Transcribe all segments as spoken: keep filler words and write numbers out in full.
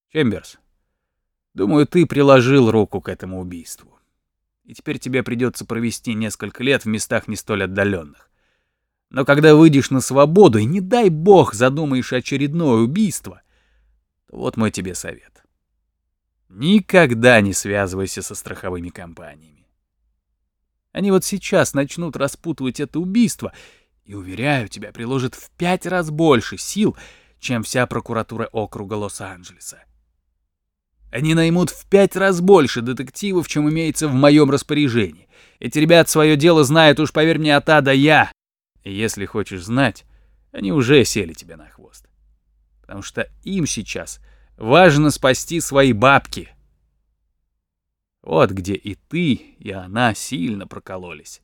Чемберс, думаю, ты приложил руку к этому убийству. И теперь тебе придется провести несколько лет в местах не столь отдаленных. Но когда выйдешь на свободу и, не дай бог, задумаешь очередное убийство, то вот мой тебе совет. Никогда не связывайся со страховыми компаниями. Они вот сейчас начнут распутывать это убийство, и, уверяю тебя, приложат в пять раз больше сил, чем вся прокуратура округа Лос-Анджелеса. Они наймут в пять раз больше детективов, чем имеется в моем распоряжении. Эти ребята свое дело знают, уж поверь мне, от А до Я. И если хочешь знать, они уже сели тебе на хвост. Потому что им сейчас важно спасти свои бабки. Вот где и ты, и она сильно прокололись.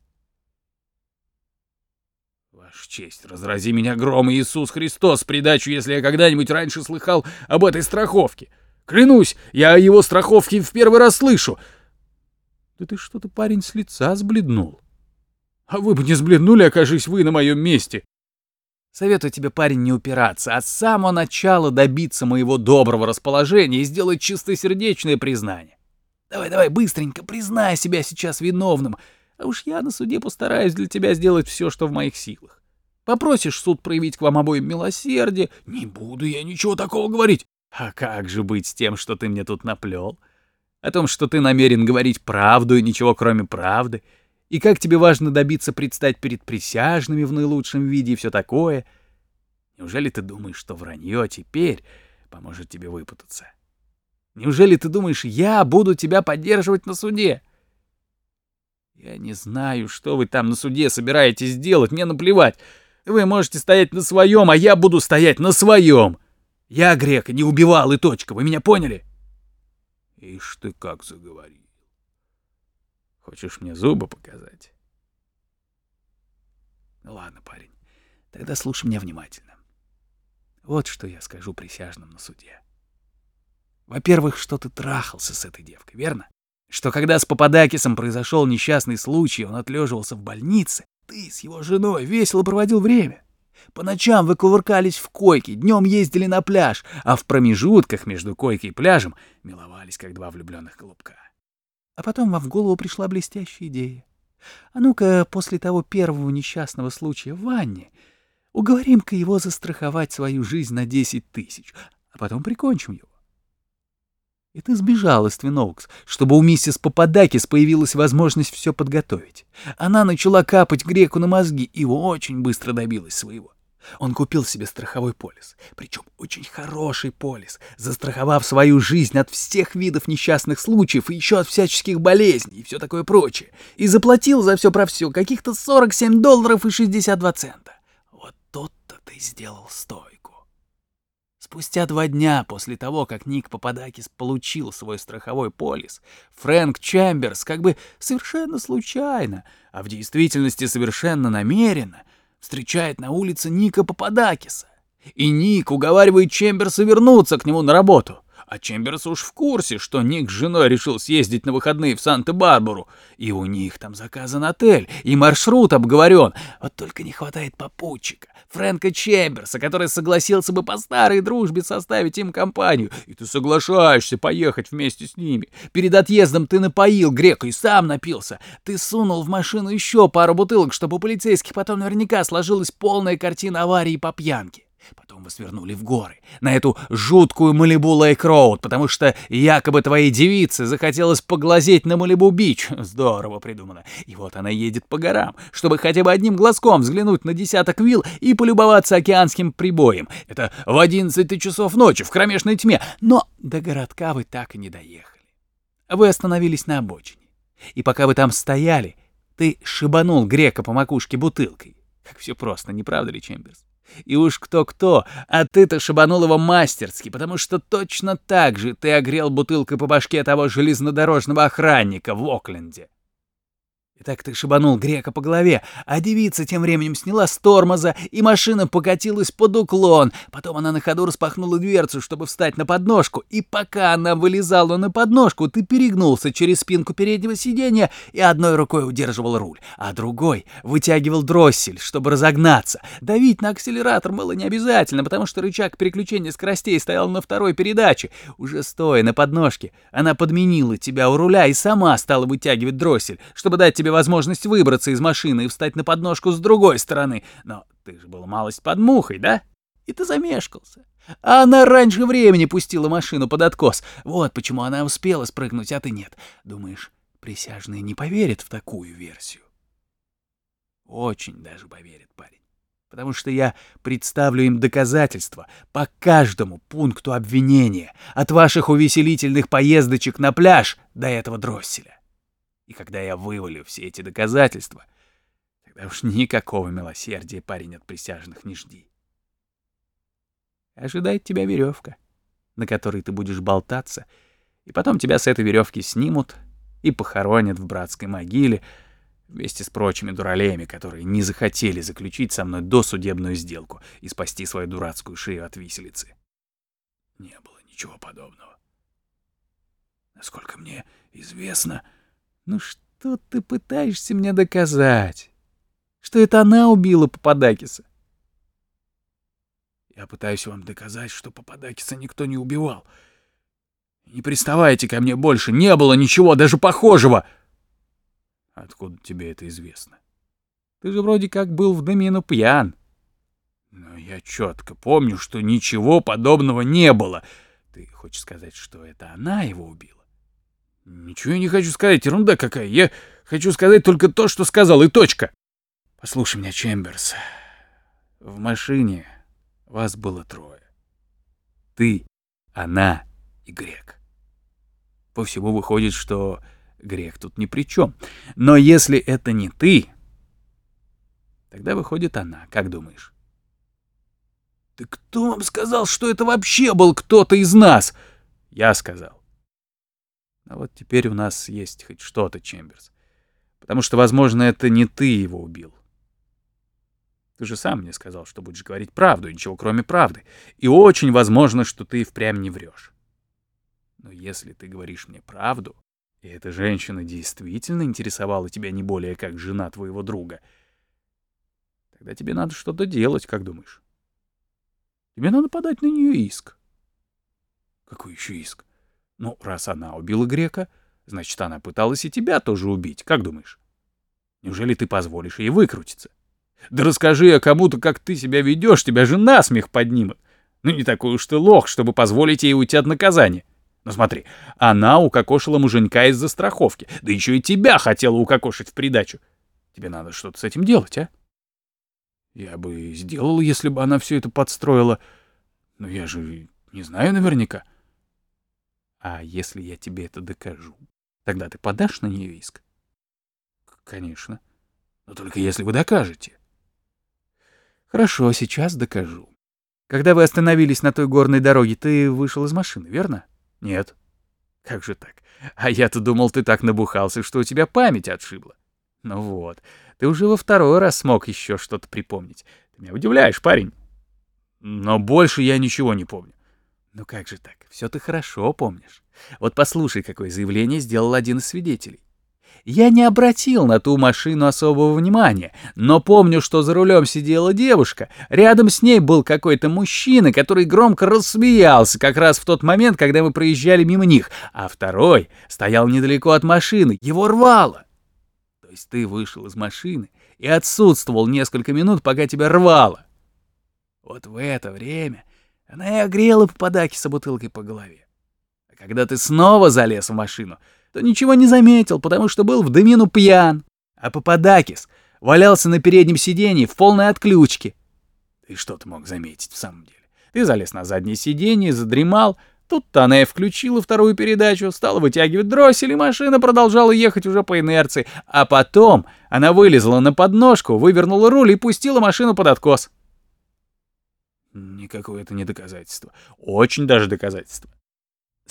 Ваша честь, разрази меня гром, Иисус Христос, придачу, если я когда-нибудь раньше слыхал об этой страховке. Клянусь, я о его страховке в первый раз слышу. Да ты что-то, парень, с лица сбледнул. А вы бы не сбледнули, окажись вы на моем месте. Советую тебе, парень, не упираться, а с самого начала добиться моего доброго расположения и сделать чистосердечное признание. Давай, давай, быстренько признай себя сейчас виновным, а уж я на суде постараюсь для тебя сделать все, что в моих силах. Попросишь суд проявить к вам обоим милосердие? Не буду я ничего такого говорить. А как же быть с тем, что ты мне тут наплел? О том, что ты намерен говорить правду и ничего кроме правды? И как тебе важно добиться предстать перед присяжными в наилучшем виде и все такое? Неужели ты думаешь, что вранье теперь поможет тебе выпутаться? Неужели ты думаешь, я буду тебя поддерживать на суде? Я не знаю, что вы там на суде собираетесь делать, мне наплевать. Вы можете стоять на своем, а я буду стоять на своем. Я грека не убивал и точка, вы меня поняли? Ишь ты как заговорил. Хочешь мне зубы показать? Ну ладно, парень, тогда слушай меня внимательно. Вот что я скажу присяжным на суде. Во-первых, что ты трахался с этой девкой, верно? Что когда с Пападакисом произошел несчастный случай, он отлеживался в больнице, ты с его женой весело проводил время. По ночам вы кувыркались в койке, днем ездили на пляж, а в промежутках между койкой и пляжем миловались, как два влюбленных голубка. А потом вам в голову пришла блестящая идея. А ну-ка, после того первого несчастного случая в ванне, уговорим-ка его застраховать свою жизнь на десять тысяч, а потом прикончим его. И ты сбежал из Твин Оукс, чтобы у миссис Пападакис появилась возможность все подготовить. Она начала капать греку на мозги и очень быстро добилась своего. Он купил себе страховой полис, причем очень хороший полис, застраховав свою жизнь от всех видов несчастных случаев и еще от всяческих болезней и все такое прочее, и заплатил за все про все каких-то сорок семь долларов и шестьдесят два цента. Вот тут-то ты сделал стойку. Спустя два дня после того, как Ник Пападакис получил свой страховой полис, Фрэнк Чемберс как бы совершенно случайно, а в действительности совершенно намеренно, встречает на улице Ника Пападакиса. И Ник уговаривает Чемберса вернуться к нему на работу. А Чемберс уж в курсе, что Ник с женой решил съездить на выходные в Санта-Барбару. И у них там заказан отель, и маршрут обговорен. Вот только не хватает попутчика, Фрэнка Чемберса, который согласился бы по старой дружбе составить им компанию. И ты соглашаешься поехать вместе с ними. Перед отъездом ты напоил грека и сам напился. Ты сунул в машину еще пару бутылок, чтобы у полицейских потом наверняка сложилась полная картина аварии по пьянке. Потом вы свернули в горы, на эту жуткую Малибу Лейк-Роуд, потому что якобы твоей девице захотелось поглазеть на Малибу-Бич. Здорово придумано. И вот она едет по горам, чтобы хотя бы одним глазком взглянуть на десяток вилл и полюбоваться океанским прибоем. Это в одиннадцать часов ночи, в кромешной тьме. Но до городка вы так и не доехали. Вы остановились на обочине. И пока вы там стояли, ты шибанул грека по макушке бутылкой. Как все просто, не правда ли, Чемберс? И уж кто-кто, а ты-то шибанул его мастерски, потому что точно так же ты огрел бутылкой по башке того железнодорожного охранника в Окленде. И так ты шибанул грека по голове, а девица тем временем сняла с тормоза, и машина покатилась под уклон. Потом она на ходу распахнула дверцу, чтобы встать на подножку, и пока она вылезала на подножку, ты перегнулся через спинку переднего сиденья и одной рукой удерживал руль, а другой вытягивал дроссель, чтобы разогнаться. Давить на акселератор было не обязательно, потому что рычаг переключения скоростей стоял на второй передаче. Уже стоя на подножке, она подменила тебя у руля и сама стала вытягивать дроссель, чтобы дать тебе возможность выбраться из машины и встать на подножку с другой стороны. Но ты же был малость под мухой, да? И ты замешкался. А она раньше времени пустила машину под откос. Вот почему она успела спрыгнуть, а ты нет. Думаешь, присяжные не поверят в такую версию? Очень даже поверят, парень. Потому что я представлю им доказательства по каждому пункту обвинения, от ваших увеселительных поездочек на пляж до этого дросселя. И когда я вывалю все эти доказательства, тогда уж никакого милосердия, парень, от присяжных не жди. Ожидает тебя веревка, на которой ты будешь болтаться, и потом тебя с этой веревки снимут и похоронят в братской могиле вместе с прочими дуралеями, которые не захотели заключить со мной досудебную сделку и спасти свою дурацкую шею от виселицы. Не было ничего подобного. Насколько мне известно... Ну что ты пытаешься мне доказать? Что это она убила Пападакиса? Я пытаюсь вам доказать, что Пападакиса никто не убивал. Не приставайте ко мне больше, не было ничего даже похожего. Откуда тебе это известно? Ты же вроде как был в домину пьян. Но я четко помню, что ничего подобного не было. Ты хочешь сказать, что это она его убила? Ничего я не хочу сказать, ерунда какая. Я хочу сказать только то, что сказал, и точка. Послушай меня, Чемберс. В машине вас было трое. Ты, она и Грек. По всему выходит, что Грек тут ни при чем. Но если это не ты, тогда выходит она, как думаешь? Ты кто вам сказал, что это вообще был кто-то из нас? Я сказал. А вот теперь у нас есть хоть что-то, Чемберс. Потому что, возможно, это не ты его убил. Ты же сам мне сказал, что будешь говорить правду, и ничего кроме правды. И очень возможно, что ты впрямь не врешь. Но если ты говоришь мне правду, и эта женщина действительно интересовала тебя не более как жена твоего друга, тогда тебе надо что-то делать, как думаешь? Тебе надо подать на нее иск. Какой еще иск? Ну, раз она убила Грека, значит, она пыталась и тебя тоже убить. Как думаешь? Неужели ты позволишь ей выкрутиться? Да расскажи я кому-то, как ты себя ведешь, тебя же насмех поднимут. Ну, не такой уж ты лох, чтобы позволить ей уйти от наказания. Ну, смотри, она укокошила муженька из-за страховки, да еще и тебя хотела укокошить в придачу. Тебе надо что-то с этим делать, а? Я бы сделал, если бы она все это подстроила. Но я же не знаю наверняка. А если я тебе это докажу, тогда ты подашь на нее иск? Конечно. Но только если вы докажете. Хорошо, сейчас докажу. Когда вы остановились на той горной дороге, ты вышел из машины, верно? Нет. Как же так? А я-то думал, ты так набухался, что у тебя память отшибла. Ну вот, ты уже во второй раз смог еще что-то припомнить. Ты меня удивляешь, парень. Но больше я ничего не помню. Ну как же так? Все ты хорошо помнишь. Вот послушай, какое заявление сделал один из свидетелей. Я не обратил на ту машину особого внимания, но помню, что за рулем сидела девушка. Рядом с ней был какой-то мужчина, который громко рассмеялся как раз в тот момент, когда мы проезжали мимо них, а второй стоял недалеко от машины. Его рвало. То есть ты вышел из машины и отсутствовал несколько минут, пока тебя рвало. Вот в это время она и огрела Пападакиса бутылкой по голове. А когда ты снова залез в машину, то ничего не заметил, потому что был в домину пьян. А Пападакис валялся на переднем сиденье в полной отключке. Ты что ты мог заметить в самом деле? Ты залез на заднее сиденье, задремал. Тут-то она и включила вторую передачу, стала вытягивать дроссель, и машина продолжала ехать уже по инерции. А потом она вылезла на подножку, вывернула руль и пустила машину под откос. Никакое это не доказательство. Очень даже доказательство.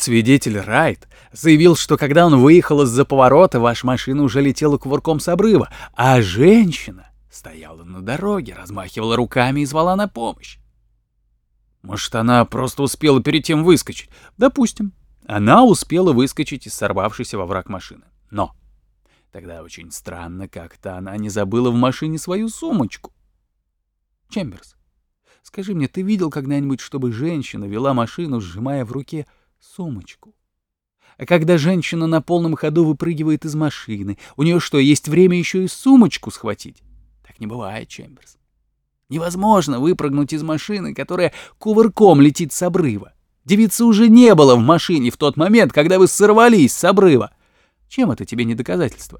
Свидетель Райт заявил, что когда он выехал из-за поворота, ваша машина уже летела кувырком с обрыва, а женщина стояла на дороге, размахивала руками и звала на помощь. Может, она просто успела перед тем выскочить? Допустим, она успела выскочить из сорвавшейся во враг машины. Но тогда очень странно, как-то она не забыла в машине свою сумочку. Чемберс, скажи мне, ты видел когда-нибудь, чтобы женщина вела машину, сжимая в руке сумочку? А когда женщина на полном ходу выпрыгивает из машины, у нее что, есть время еще и сумочку схватить? Так не бывает, Чемберс. Невозможно выпрыгнуть из машины, которая кувырком летит с обрыва. Девицы уже не было в машине в тот момент, когда вы сорвались с обрыва. Чем это тебе не доказательство?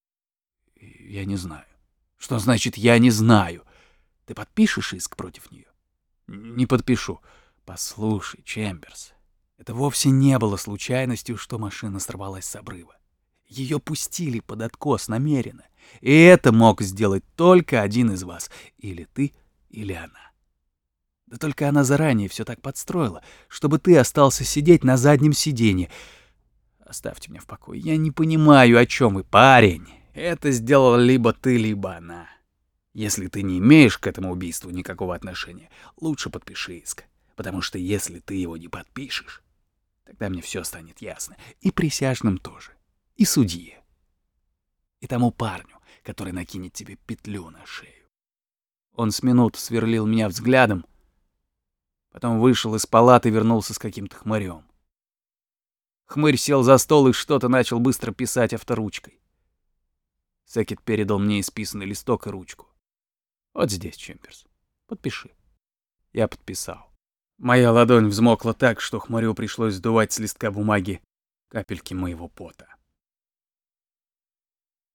Я не знаю. Что значит «я не знаю»? Ты подпишешь иск против нее? Не подпишу. Послушай, Чемберс, это вовсе не было случайностью, что машина сорвалась с обрыва. Ее пустили под откос намеренно. И это мог сделать только один из вас. Или ты, или она. Да только она заранее все так подстроила, чтобы ты остался сидеть на заднем сиденье. Оставьте меня в покое. Я не понимаю, о чем вы, парень. Это сделала либо ты, либо она. Если ты не имеешь к этому убийству никакого отношения, лучше подпиши иск. Потому что если ты его не подпишешь, тогда мне все станет ясно. И присяжным тоже. И судье. И тому парню, который накинет тебе петлю на шею. Он с минуту сверлил меня взглядом, потом вышел из палаты и вернулся с каким-то хмырем. Хмырь сел за стол и что-то начал быстро писать авторучкой. Секет передал мне исписанный листок и ручку. Вот здесь, Чемберс, подпиши. Я подписал. Моя ладонь взмокла так, что хмырю пришлось сдувать с листка бумаги капельки моего пота.